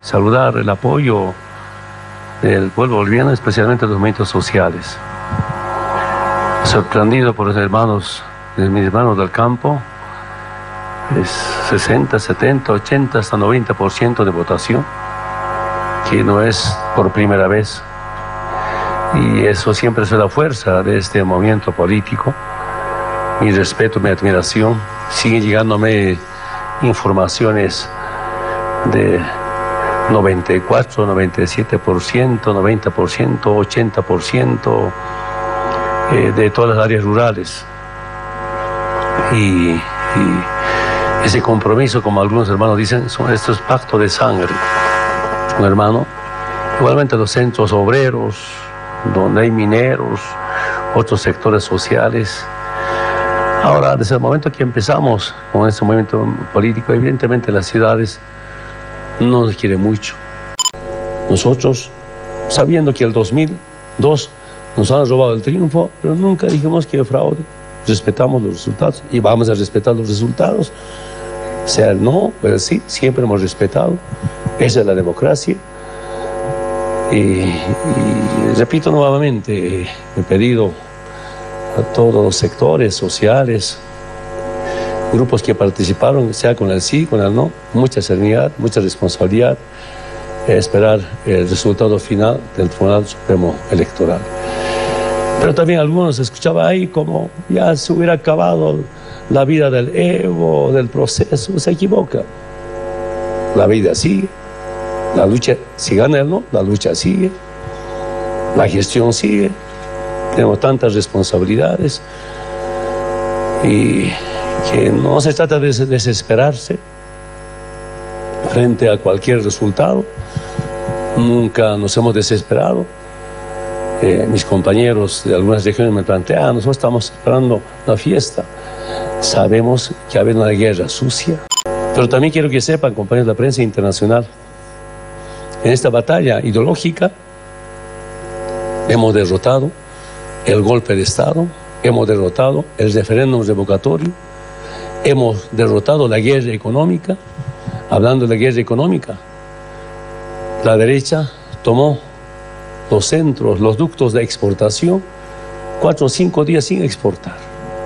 Saludar el apoyo del pueblo boliviano, especialmente los movimientos sociales. Sorprendido por los hermanos, mis hermanos del campo, es 60, 70, 80, hasta 90% de votación, que no es por primera vez. Y eso siempre es la fuerza de este movimiento político. Mi respeto, mi admiración. Siguen llegándome informaciones de 94, 97%, 90%, 80% de todas las áreas rurales. Y ese compromiso, como algunos hermanos dicen, esto es pacto de sangre. Un hermano, igualmente los centros obreros, donde hay mineros, otros sectores sociales. Ahora, desde el momento que empezamos con este movimiento político, evidentemente las ciudades no nos quieren mucho. Nosotros, sabiendo que el 2002 nos han robado el triunfo, pero nunca dijimos que fraude. Respetamos los resultados y vamos a respetar los resultados. Sea el no, pero sí, siempre hemos respetado. Esa es la democracia. Y repito nuevamente, he pedido a todos los sectores sociales, grupos que participaron, sea con el sí, con el no, mucha serenidad, mucha responsabilidad, esperar el resultado final del Tribunal Supremo Electoral. Pero también algunos escuchaban ahí como ya se hubiera acabado la vida del Evo, del proceso. Se equivoca. La vida sigue, la lucha, si gana el no, la lucha sigue, la gestión sigue. Tenemos tantas responsabilidades y que no se trata de desesperarse frente a cualquier resultado. Nunca nos hemos desesperado. Mis compañeros de algunas regiones me plantean, nosotros estamos esperando la fiesta. Sabemos que ha habido una guerra sucia, pero también quiero que sepan, compañeros de la prensa internacional, en esta batalla ideológica hemos derrotado el golpe de Estado, hemos derrotado el referéndum revocatorio, hemos derrotado la guerra económica. Hablando de la guerra económica, la derecha tomó los centros, los ductos de exportación, 4 o 5 días sin exportar.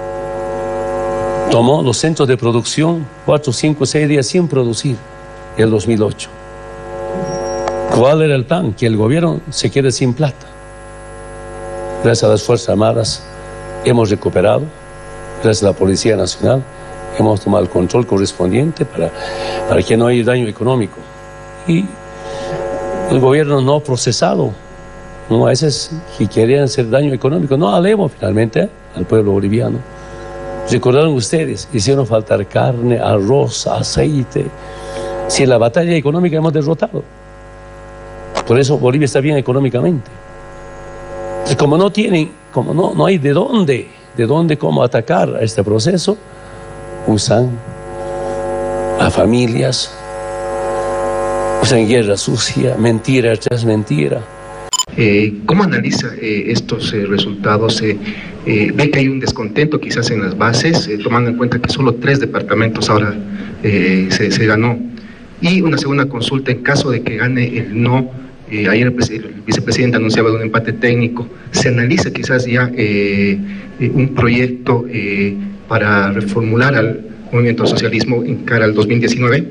Tomó los centros de producción, 4, 5, 6 días sin producir, el 2008. ¿Cuál era el plan? Que el gobierno se quede sin plata. Gracias a las Fuerzas Armadas hemos recuperado, gracias a la Policía Nacional hemos tomado el control correspondiente para que no haya daño económico. Y el gobierno no ha procesado, no a esos que querían hacer daño económico, no al Evo finalmente, al pueblo boliviano. Recordaron ustedes, hicieron faltar carne, arroz, aceite. Si en la batalla económica hemos derrotado. Por eso Bolivia está bien económicamente. Y como no tienen, como no hay de dónde cómo atacar a este proceso, usan a familias, usan guerra sucia, mentira tras mentira. ¿Cómo analiza estos resultados? ¿Ve que hay un descontento quizás en las bases, tomando en cuenta que solo 3 departamentos ahora se ganó? Y una segunda consulta, en caso de que gane el no, ayer el vicepresidente anunciaba un empate técnico, ¿se analiza quizás ya un proyecto para reformular al movimiento al socialismo en cara al 2019?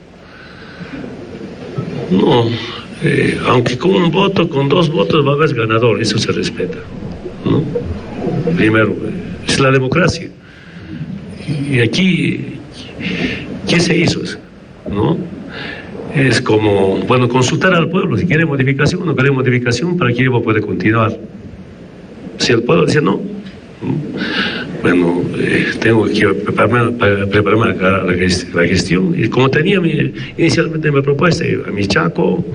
No, aunque con un voto, con 2 votos va a haber ganador, eso se respeta, ¿no? Primero, es la democracia. Y aquí, ¿qué se hizo? ¿No? Es como, bueno, consultar al pueblo, si quiere modificación o no quiere modificación, para que Evo puede continuar. Si el pueblo dice no, bueno, tengo que prepararme a la gestión. Y como tenía inicialmente mi propuesta, a mi Chaco,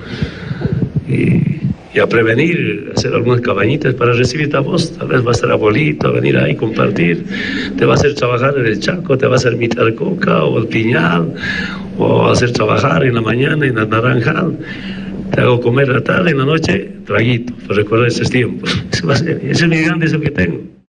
y a prevenir, hacer algunas cabañitas para recibir a vos. Tal vez va a estar abuelito, a venir ahí, compartir. Te va a hacer trabajar en el Chaco, te va a hacer mitad coca o el piñal, o hacer trabajar en la mañana en la naranjal. Te hago comer la tarde, en la noche, traguito, para recordar esos tiempos. Ese es mi gran deseo que tengo.